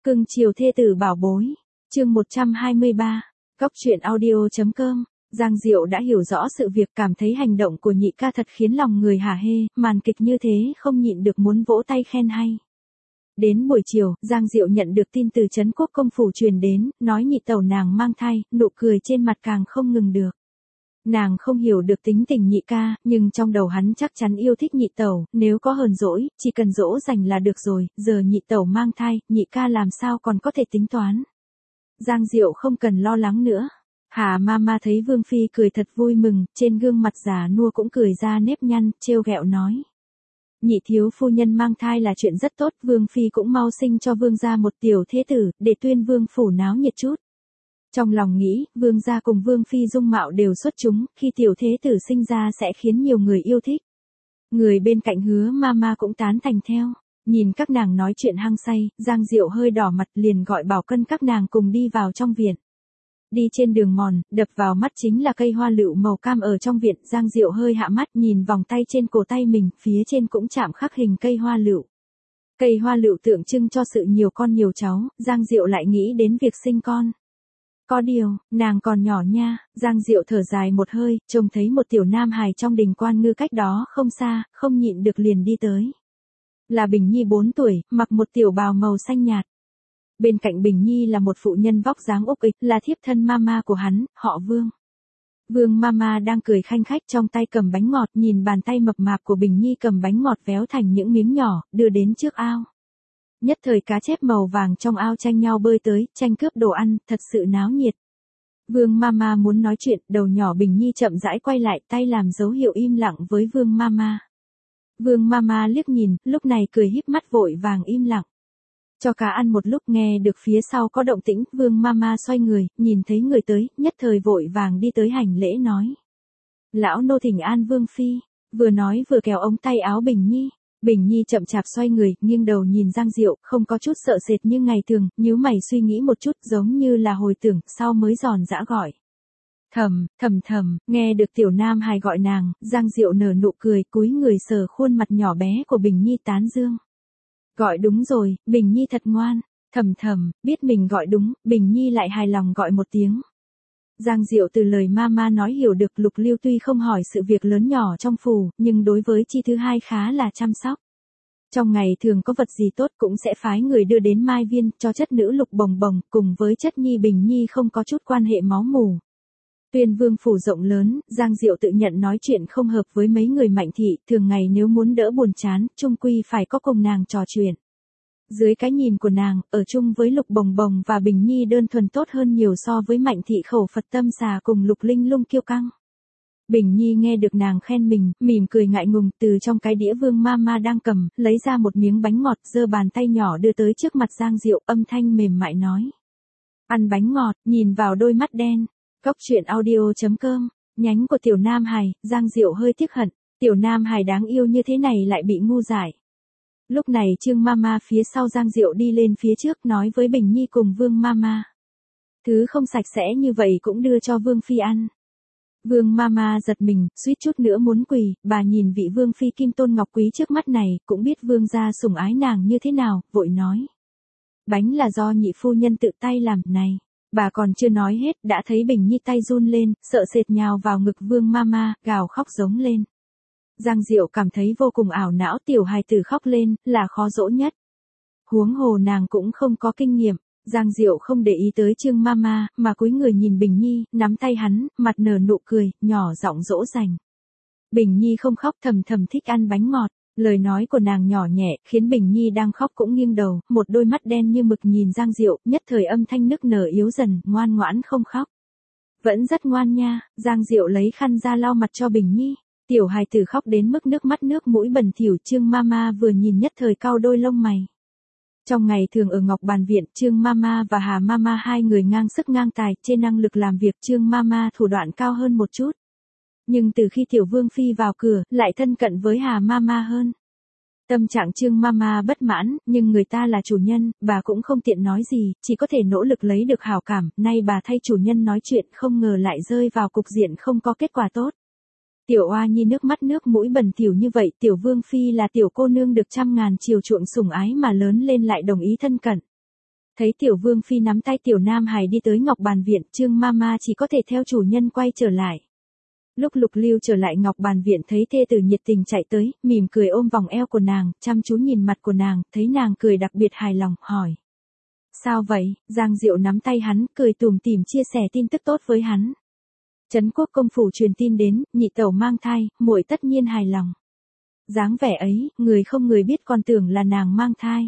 Cưng chiều thê tử bảo bối. Chương 123. Góc truyện audio.com. Giang Diệu đã hiểu rõ sự việc, cảm thấy hành động của nhị ca thật khiến lòng người hả hê, màn kịch như thế không nhịn được muốn vỗ tay khen hay. Đến buổi chiều, Giang Diệu nhận được tin từ Trấn Quốc công phủ truyền đến, nói nhị tẩu nàng mang thai, nụ cười trên mặt càng không ngừng được. Nàng không hiểu được tính tình nhị ca, nhưng trong đầu hắn chắc chắn yêu thích nhị tẩu, nếu có hờn dỗi, chỉ cần dỗ dành là được rồi, giờ nhị tẩu mang thai, nhị ca làm sao còn có thể tính toán. Giang Diệu không cần lo lắng nữa. Hà Mama thấy Vương Phi cười thật vui mừng, trên gương mặt già nua cũng cười ra nếp nhăn, trêu ghẹo nói. Nhị thiếu phu nhân mang thai là chuyện rất tốt, Vương Phi cũng mau sinh cho Vương gia một tiểu thế tử, để tuyên Vương phủ náo nhiệt chút. Trong lòng nghĩ, Vương gia cùng Vương Phi dung mạo đều xuất chúng, khi tiểu thế tử sinh ra sẽ khiến nhiều người yêu thích. Người bên cạnh Hứa Mama cũng tán thành theo. Nhìn các nàng nói chuyện hăng say, Giang Diệu hơi đỏ mặt liền gọi Bảo Cân các nàng cùng đi vào trong viện. Đi trên đường mòn, đập vào mắt chính là cây hoa lựu màu cam ở trong viện, Giang Diệu hơi hạ mắt nhìn vòng tay trên cổ tay mình, phía trên cũng chạm khắc hình cây hoa lựu. Cây hoa lựu tượng trưng cho sự nhiều con nhiều cháu, Giang Diệu lại nghĩ đến việc sinh con. Có điều, nàng còn nhỏ nha, Giang Diệu thở dài một hơi, trông thấy một tiểu nam hài trong đình Quan Ngư cách đó không xa, không nhịn được liền đi tới. Là Bình Nhi 4 tuổi, mặc một tiểu bào màu xanh nhạt. Bên cạnh Bình Nhi là một phụ nhân vóc dáng úc ịch, là thiếp thân mama của hắn, họ Vương. Vương Mama đang cười khanh khách trong tay cầm bánh ngọt, nhìn bàn tay mập mạp của Bình Nhi cầm bánh ngọt véo thành những miếng nhỏ, đưa đến trước ao. Nhất thời cá chép màu vàng trong ao tranh nhau bơi tới, tranh cướp đồ ăn, thật sự náo nhiệt. Vương Mama muốn nói chuyện, đầu nhỏ Bình Nhi chậm rãi quay lại, tay làm dấu hiệu im lặng với Vương Mama. Vương Mama liếc nhìn, lúc này cười híp mắt vội vàng im lặng. Cho cá ăn một lúc, nghe được phía sau có động tĩnh, Vương Mama xoay người, nhìn thấy người tới, nhất thời vội vàng đi tới hành lễ nói. Lão nô thỉnh an Vương Phi, vừa nói vừa kéo ống tay áo Bình Nhi. Bình Nhi chậm chạp xoay người, nghiêng đầu nhìn Giang Diệu, không có chút sợ sệt như ngày thường, nhíu mày suy nghĩ một chút, giống như là hồi tưởng, sau mới giòn giã gọi. Thầm, nghe được tiểu nam hài gọi nàng, Giang Diệu nở nụ cười, cúi người sờ khuôn mặt nhỏ bé của Bình Nhi tán dương. Gọi đúng rồi, Bình Nhi thật ngoan. Thầm, biết mình gọi đúng, Bình Nhi lại hài lòng gọi một tiếng. Giang Diệu từ lời mama nói hiểu được Lục Lưu tuy không hỏi sự việc lớn nhỏ trong phủ, nhưng đối với chi thứ hai khá là chăm sóc. Trong ngày thường có vật gì tốt cũng sẽ phái người đưa đến Mai Viên, cho chất nữ Lục Bồng Bồng, cùng với chất nhi Bình Nhi không có chút quan hệ máu mủ. Tuyên Vương phủ rộng lớn, Giang Diệu tự nhận nói chuyện không hợp với mấy người Mạnh thị, thường ngày nếu muốn đỡ buồn chán, chung quy phải có cùng nàng trò chuyện. Dưới cái nhìn của nàng, ở chung với Lục Bồng Bồng và Bình Nhi đơn thuần tốt hơn nhiều so với Mạnh thị khẩu Phật tâm xà cùng Lục Linh Lung kiêu căng. Bình Nhi nghe được nàng khen mình, mỉm cười ngại ngùng, từ trong cái đĩa Vương Mama đang cầm, lấy ra một miếng bánh ngọt, giơ bàn tay nhỏ đưa tới trước mặt Giang Diệu, âm thanh mềm mại nói. Ăn bánh ngọt, nhìn vào đôi mắt đen. Góc truyện audio.com. Nhánh của tiểu nam hài, Giang Diệu hơi tiếc hận, tiểu nam hài đáng yêu như thế này lại bị ngu dại. Lúc này Trương Mama phía sau Giang Diệu đi lên phía trước nói với Bình Nhi cùng Vương Mama. Thứ không sạch sẽ như vậy cũng đưa cho Vương Phi ăn. Vương Mama giật mình, suýt chút nữa muốn quỳ, bà nhìn vị Vương Phi kim tôn ngọc quý trước mắt này, cũng biết Vương gia sủng ái nàng như thế nào, vội nói. Bánh là do nhị phu nhân tự tay làm, này. Bà còn chưa nói hết, đã thấy Bình Nhi tay run lên, sợ sệt nhào vào ngực Vương Mama, gào khóc giống lên. Giang Diệu cảm thấy vô cùng ảo não, tiểu hài tử khóc lên, là khó dỗ nhất. Huống hồ nàng cũng không có kinh nghiệm, Giang Diệu không để ý tới Trương Mama, mà cúi người nhìn Bình Nhi, nắm tay hắn, mặt nở nụ cười, nhỏ giọng dỗ dành. Bình Nhi không khóc, thầm thích ăn bánh ngọt. Lời nói của nàng nhỏ nhẹ, khiến Bình Nhi đang khóc cũng nghiêng đầu, một đôi mắt đen như mực nhìn Giang Diệu, nhất thời âm thanh nức nở yếu dần, ngoan ngoãn không khóc. Vẫn rất ngoan nha, Giang Diệu lấy khăn ra lau mặt cho Bình Nhi. Tiểu hài tử khóc đến mức nước mắt nước mũi bẩn thỉu, Trương Mama vừa nhìn nhất thời cau đôi lông mày. Trong ngày thường ở Ngọc Bàn Viện, Trương Mama và Hà Mama hai người ngang sức ngang tài, trên năng lực làm việc Trương Mama thủ đoạn cao hơn một chút. Nhưng từ khi Tiểu Vương Phi vào cửa, lại thân cận với Hà Mama hơn. Tâm trạng Trương Mama bất mãn, nhưng người ta là chủ nhân, bà cũng không tiện nói gì, chỉ có thể nỗ lực lấy được hảo cảm, nay bà thay chủ nhân nói chuyện không ngờ lại rơi vào cục diện không có kết quả tốt. Tiểu oa nhi nước mắt nước mũi bẩn thỉu như vậy, Tiểu Vương Phi là tiểu cô nương được trăm ngàn chiều chuộng sủng ái mà lớn lên lại đồng ý thân cận. Thấy tiểu vương phi nắm tay tiểu nam hài đi tới ngọc bàn viện, Trương Mama chỉ có thể theo chủ nhân quay trở lại. Lúc Lục Lưu trở lại ngọc bàn viện thấy thê tử nhiệt tình chạy tới, mỉm cười ôm vòng eo của nàng, chăm chú nhìn mặt của nàng, thấy nàng cười đặc biệt hài lòng, hỏi. Sao vậy? Giang Diệu nắm tay hắn, cười tủm tỉm chia sẻ tin tức tốt với hắn. Trấn Quốc công phủ truyền tin đến, nhị tẩu mang thai, muội tất nhiên hài lòng. Dáng vẻ ấy, người không người biết còn tưởng là nàng mang thai.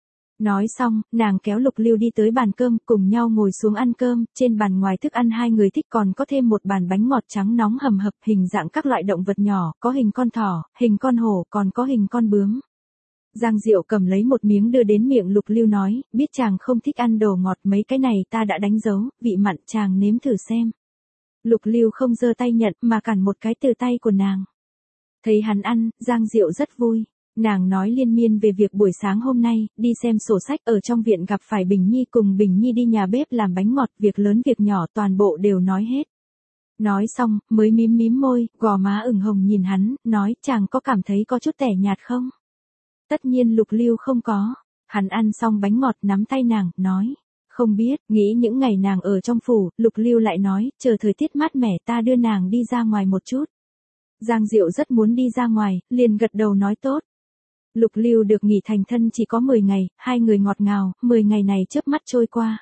Nói xong, nàng kéo Lục Lưu đi tới bàn cơm, cùng nhau ngồi xuống ăn cơm, trên bàn ngoài thức ăn hai người thích còn có thêm một bàn bánh ngọt trắng nóng hầm hập, hình dạng các loại động vật nhỏ, có hình con thỏ, hình con hổ, còn có hình con bướm. Giang Diệu cầm lấy một miếng đưa đến miệng Lục Lưu nói, biết chàng không thích ăn đồ ngọt, mấy cái này ta đã đánh dấu, vị mặn chàng nếm thử xem. Lục Lưu không giơ tay nhận mà cản một cái từ tay của nàng. Thấy hắn ăn, Giang Diệu rất vui. Nàng nói liên miên về việc buổi sáng hôm nay, đi xem sổ sách ở trong viện gặp phải Bình Nhi, cùng Bình Nhi đi nhà bếp làm bánh ngọt, việc lớn việc nhỏ toàn bộ đều nói hết. Nói xong, mới mím mím môi, gò má ửng hồng nhìn hắn, nói chàng có cảm thấy có chút tẻ nhạt không? Tất nhiên Lục Lưu không có. Hắn ăn xong bánh ngọt nắm tay nàng, nói. Không biết, nghĩ những ngày nàng ở trong phủ, Lục Lưu lại nói, chờ thời tiết mát mẻ ta đưa nàng đi ra ngoài một chút. Giang Diệu rất muốn đi ra ngoài, liền gật đầu nói tốt. Lục Lưu được nghỉ thành thân chỉ có 10 ngày, hai người ngọt ngào, 10 ngày này chớp mắt trôi qua.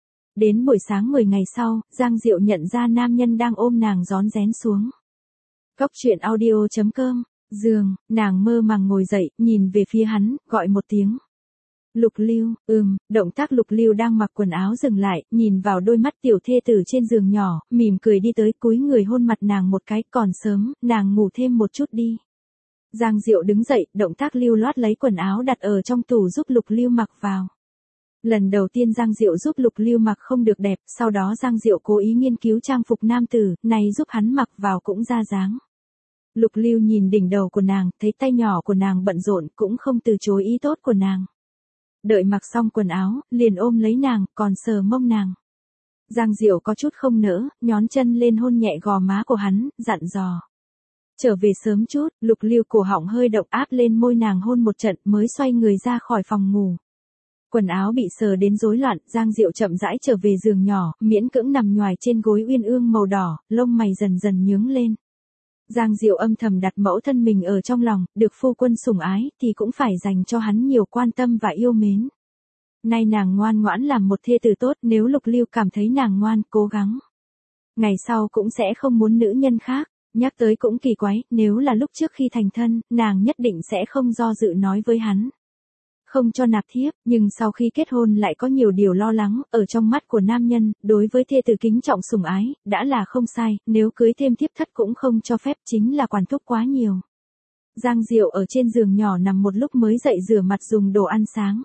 Đến buổi sáng 10 ngày sau, Giang Diệu nhận ra nam nhân đang ôm nàng rón rén xuống. Cóc truyện audio.com, giường, nàng mơ màng ngồi dậy, nhìn về phía hắn, gọi một tiếng. Lục Lưu, động tác Lục Lưu đang mặc quần áo dừng lại, nhìn vào đôi mắt tiểu thê tử trên giường nhỏ, mỉm cười đi tới cúi người hôn mặt nàng một cái, còn sớm, nàng ngủ thêm một chút đi. Giang Diệu đứng dậy, động tác lưu loát lấy quần áo đặt ở trong tủ giúp Lục Lưu mặc vào. Lần đầu tiên Giang Diệu giúp Lục Lưu mặc không được đẹp, sau đó Giang Diệu cố ý nghiên cứu trang phục nam tử, này giúp hắn mặc vào cũng ra dáng. Lục Lưu nhìn đỉnh đầu của nàng, thấy tay nhỏ của nàng bận rộn, cũng không từ chối ý tốt của nàng. Đợi mặc xong quần áo, liền ôm lấy nàng, còn sờ mông nàng. Giang Diệu có chút không nỡ, nhón chân lên hôn nhẹ gò má của hắn, dặn dò. Trở về sớm chút, Lục Lưu cổ họng hơi động áp lên môi nàng hôn một trận mới xoay người ra khỏi phòng ngủ. Quần áo bị sờ đến rối loạn, Giang Diệu chậm rãi trở về giường nhỏ, miễn cưỡng nằm nhoài trên gối uyên ương màu đỏ, lông mày dần dần nhướng lên. Giang Diệu âm thầm đặt mẫu thân mình ở trong lòng, được phu quân sủng ái, thì cũng phải dành cho hắn nhiều quan tâm và yêu mến. Nay nàng ngoan ngoãn làm một thê tử tốt, nếu Lục Lưu cảm thấy nàng ngoan, cố gắng. Ngày sau cũng sẽ không muốn nữ nhân khác. Nhắc tới cũng kỳ quái, nếu là lúc trước khi thành thân, nàng nhất định sẽ không do dự nói với hắn. Không cho nạp thiếp, nhưng sau khi kết hôn lại có nhiều điều lo lắng, ở trong mắt của nam nhân, đối với thê tử kính trọng sủng ái, đã là không sai, nếu cưới thêm thiếp thất cũng không cho phép, chính là quản thúc quá nhiều. Giang Diệu ở trên giường nhỏ nằm một lúc mới dậy rửa mặt dùng đồ ăn sáng.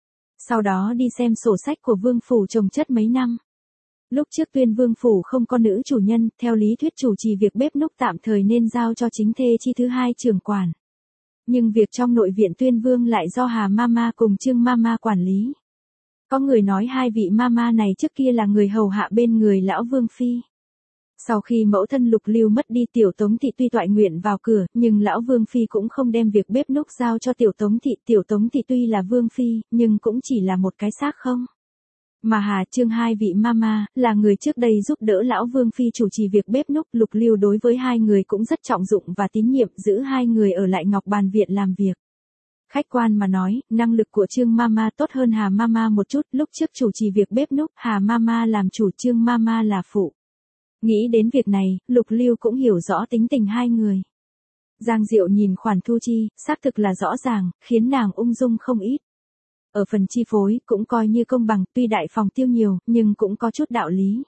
Sau đó đi xem sổ sách của vương phủ chồng chất mấy năm. Lúc trước Tuyên Vương phủ không có nữ chủ nhân, theo lý thuyết chủ trì việc bếp núc tạm thời nên giao cho chính thê chi thứ hai trưởng quản. Nhưng việc trong nội viện Tuyên Vương lại do Hà Mama cùng Trương Mama quản lý. Có người nói hai vị Mama này trước kia là người hầu hạ bên người lão Vương Phi. Sau khi mẫu thân Lục Lưu mất đi, Tiểu Tống Thị tuy toại nguyện vào cửa, nhưng lão Vương Phi cũng không đem việc bếp núc giao cho Tiểu Tống Thị. Tiểu Tống Thị tuy là Vương Phi, nhưng cũng chỉ là một cái xác không. Mà Hà Trương hai vị Mama, là người trước đây giúp đỡ lão Vương Phi chủ trì việc bếp núc, Lục Lưu đối với hai người cũng rất trọng dụng và tín nhiệm, giữ hai người ở lại Ngọc Bàn Viện làm việc. Khách quan mà nói, năng lực của Trương Mama tốt hơn Hà Mama một chút, lúc trước chủ trì việc bếp núc, Hà Mama làm chủ, Trương Mama là phụ. Nghĩ đến việc này, Lục Lưu cũng hiểu rõ tính tình hai người. Giang Diệu nhìn khoản thu chi, xác thực là rõ ràng, khiến nàng ung dung không ít. Ở phần chi phối, cũng coi như công bằng, tuy đại phòng tiêu nhiều, nhưng cũng có chút đạo lý.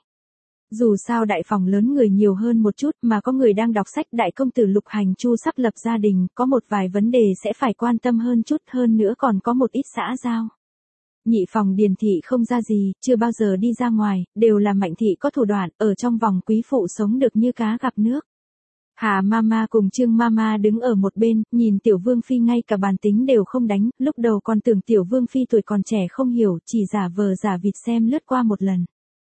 Dù sao đại phòng lớn người nhiều hơn một chút, mà có người đang đọc sách, đại công tử Lục Hành Chu sắp lập gia đình, có một vài vấn đề sẽ phải quan tâm hơn chút, hơn nữa còn có một ít xã giao. Nhị phòng Điền thị không ra gì, chưa bao giờ đi ra ngoài, đều là Mạnh thị có thủ đoạn, ở trong vòng quý phụ sống được như cá gặp nước. Hà Mama cùng Trương Mama đứng ở một bên, nhìn Tiểu Vương Phi ngay cả bàn tính đều không đánh, lúc đầu còn tưởng Tiểu Vương Phi tuổi còn trẻ không hiểu, chỉ giả vờ giả vịt xem lướt qua một lần.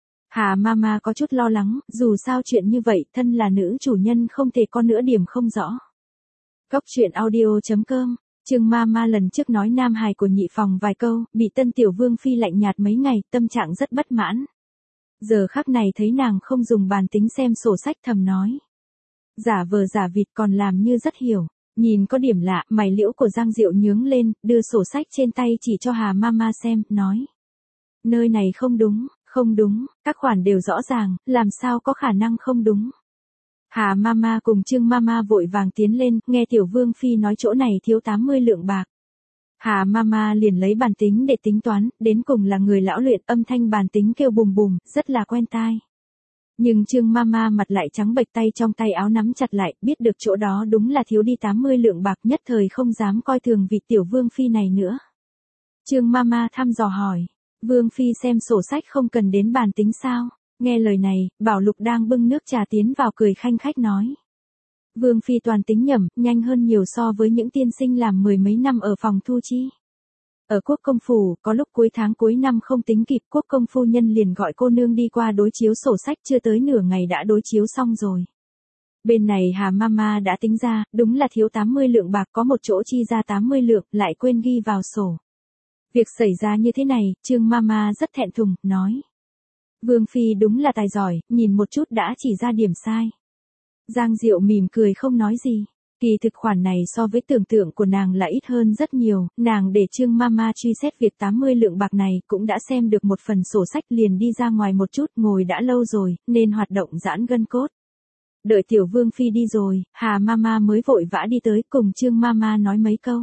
Hà Mama có chút lo lắng, dù sao chuyện như vậy, thân là nữ chủ nhân không thể có nửa điểm không rõ. Cóc truyện audio.com Trương Mama lần trước nói nam hài của nhị phòng vài câu, bị tân tiểu vương phi lạnh nhạt mấy ngày, tâm trạng rất bất mãn. Giờ khắc này thấy nàng không dùng bàn tính xem sổ sách thầm nói. Giả vờ giả vịt còn làm như rất hiểu. Nhìn có điểm lạ, mày liễu của Giang Diệu nhướng lên, đưa sổ sách trên tay chỉ cho Hà Mama xem, nói. Nơi này không đúng, không đúng, các khoản đều rõ ràng, làm sao có khả năng không đúng. Hà Mama cùng Trương Mama vội vàng tiến lên, nghe tiểu vương phi nói chỗ này thiếu 80 lượng bạc. Hà Mama liền lấy bàn tính để tính toán, đến cùng là người lão luyện, âm thanh bàn tính kêu bùm bùm, rất là quen tai. Nhưng Trương Mama mặt lại trắng bệch, tay trong tay áo nắm chặt lại, biết được chỗ đó đúng là thiếu đi 80 lượng bạc, nhất thời không dám coi thường vị tiểu vương phi này nữa. Trương Mama thăm dò hỏi, vương phi xem sổ sách không cần đến bàn tính sao? Nghe lời này, Bảo Lục đang bưng nước trà tiến vào cười khanh khách nói. Vương phi toàn tính nhẩm, nhanh hơn nhiều so với những tiên sinh làm mười mấy năm ở phòng thu chi. Ở quốc công phủ, có lúc cuối tháng cuối năm không tính kịp, quốc công phu nhân liền gọi cô nương đi qua đối chiếu sổ sách, chưa tới nửa ngày đã đối chiếu xong rồi. Bên này Hà Mama đã tính ra, đúng là thiếu 80 lượng bạc, có một chỗ chi ra 80 lượng, lại quên ghi vào sổ. Việc xảy ra như thế này, Trương Mama rất thẹn thùng, nói. Vương phi đúng là tài giỏi, nhìn một chút đã chỉ ra điểm sai. Giang Diệu mỉm cười không nói gì. Kỳ thực khoản này so với tưởng tượng của nàng là ít hơn rất nhiều, nàng để Trương Mama truy xét việc 80 lượng bạc này, cũng đã xem được một phần sổ sách, liền đi ra ngoài một chút, ngồi đã lâu rồi, nên hoạt động giãn gân cốt. Đợi tiểu vương phi đi rồi, Hà Mama mới vội vã đi tới cùng Trương Mama nói mấy câu.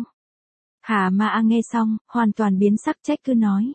Hà Mama nghe xong, hoàn toàn biến sắc, trách cứ nói.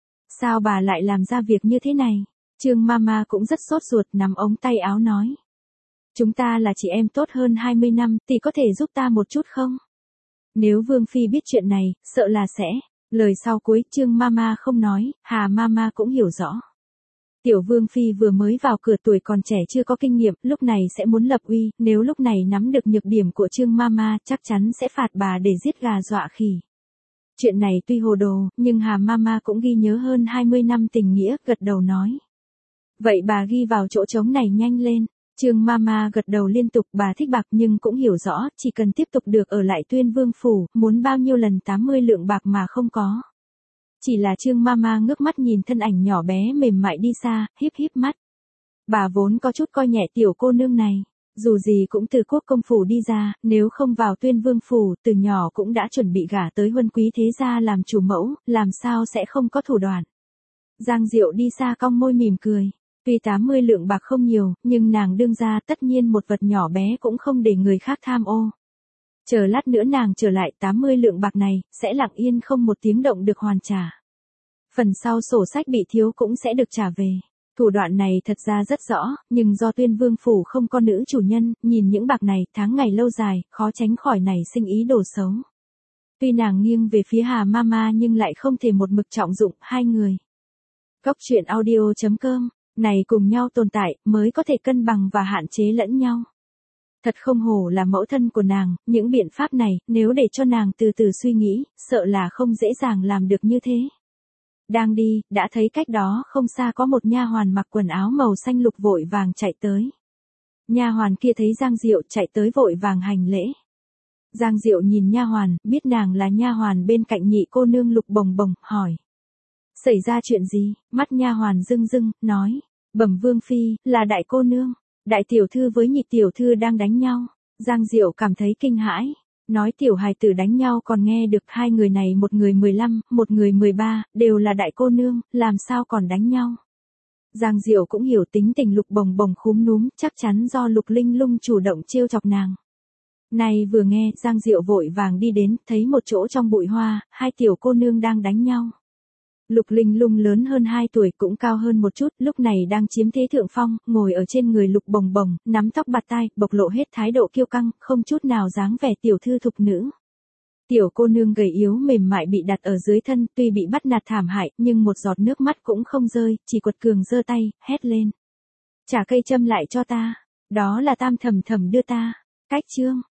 Sao bà lại làm ra việc như thế này? Trương Mama cũng rất sốt ruột, nắm ống tay áo nói. Chúng ta là chị em tốt hơn 20 năm, tỷ có thể giúp ta một chút không? Nếu Vương Phi biết chuyện này, sợ là sẽ. Lời sau cuối, Trương Mama không nói, Hà Mama cũng hiểu rõ. Tiểu Vương Phi vừa mới vào cửa, tuổi còn trẻ chưa có kinh nghiệm, lúc này sẽ muốn lập uy, nếu lúc này nắm được nhược điểm của Trương Mama, chắc chắn sẽ phạt bà để giết gà dọa khỉ. Chuyện này tuy hồ đồ, nhưng Hà Mama cũng ghi nhớ hơn 20 năm tình nghĩa, gật đầu nói. Vậy bà ghi vào chỗ trống này nhanh lên. Trương Mama gật đầu liên tục, bà thích bạc nhưng cũng hiểu rõ, chỉ cần tiếp tục được ở lại Tuyên Vương phủ, muốn bao nhiêu lần 80 lượng bạc mà không có. Chỉ là Trương Mama ngước mắt nhìn thân ảnh nhỏ bé mềm mại đi xa, híp híp mắt. Bà vốn có chút coi nhẹ tiểu cô nương này, dù gì cũng từ quốc công phủ đi ra, nếu không vào Tuyên Vương phủ, từ nhỏ cũng đã chuẩn bị gả tới huân quý thế gia làm chủ mẫu, làm sao sẽ không có thủ đoạn. Giang Diệu đi xa cong môi mỉm cười. Tuy 80 lượng bạc không nhiều, nhưng nàng đương ra tất nhiên một vật nhỏ bé cũng không để người khác tham ô. Chờ lát nữa nàng trở lại 80 lượng bạc này, sẽ lặng yên không một tiếng động được hoàn trả. Phần sau sổ sách bị thiếu cũng sẽ được trả về. Thủ đoạn này thật ra rất rõ, nhưng do Tuyên Vương phủ không có nữ chủ nhân, nhìn những bạc này, tháng ngày lâu dài, khó tránh khỏi nảy sinh ý đồ xấu. Tuy nàng nghiêng về phía Hà Mama nhưng lại không thể một mực trọng dụng hai người. Góc truyện audio.com này cùng nhau tồn tại, mới có thể cân bằng và hạn chế lẫn nhau. Thật không hổ là mẫu thân của nàng, những biện pháp này, nếu để cho nàng từ từ suy nghĩ, sợ là không dễ dàng làm được như thế. Đang đi, đã thấy cách đó không xa có một nha hoàn mặc quần áo màu xanh lục vội vàng chạy tới. Nha hoàn kia thấy Giang Diệu chạy tới vội vàng hành lễ. Giang Diệu nhìn nha hoàn, biết nàng là nha hoàn bên cạnh nhị cô nương Lục Bồng Bồng, hỏi. Xảy ra chuyện gì? Mắt nha hoàn rưng rưng, nói. Bẩm Vương Phi, là đại cô nương. Đại tiểu thư với nhị tiểu thư đang đánh nhau. Giang Diệu cảm thấy kinh hãi. Nói tiểu hài tử đánh nhau còn nghe được, hai người này, một người 15, một người 13, đều là đại cô nương, làm sao còn đánh nhau. Giang Diệu cũng hiểu tính tình Lục Bồng Bồng khúm núm, chắc chắn do Lục Linh Lung chủ động trêu chọc nàng. Này vừa nghe, Giang Diệu vội vàng đi đến, thấy một chỗ trong bụi hoa, hai tiểu cô nương đang đánh nhau. Lục Linh Lung lớn hơn 2 tuổi, cũng cao hơn một chút, lúc này đang chiếm thế thượng phong, ngồi ở trên người Lục Bồng Bồng, nắm tóc bạt tai, bộc lộ hết thái độ kiêu căng, không chút nào dáng vẻ tiểu thư thục nữ. Tiểu cô nương gầy yếu mềm mại bị đặt ở dưới thân, tuy bị bắt nạt thảm hại, nhưng một giọt nước mắt cũng không rơi, chỉ quật cường giơ tay, hét lên. Trả cây châm lại cho ta, đó là Tam Thẩm Thẩm đưa ta. Cách chương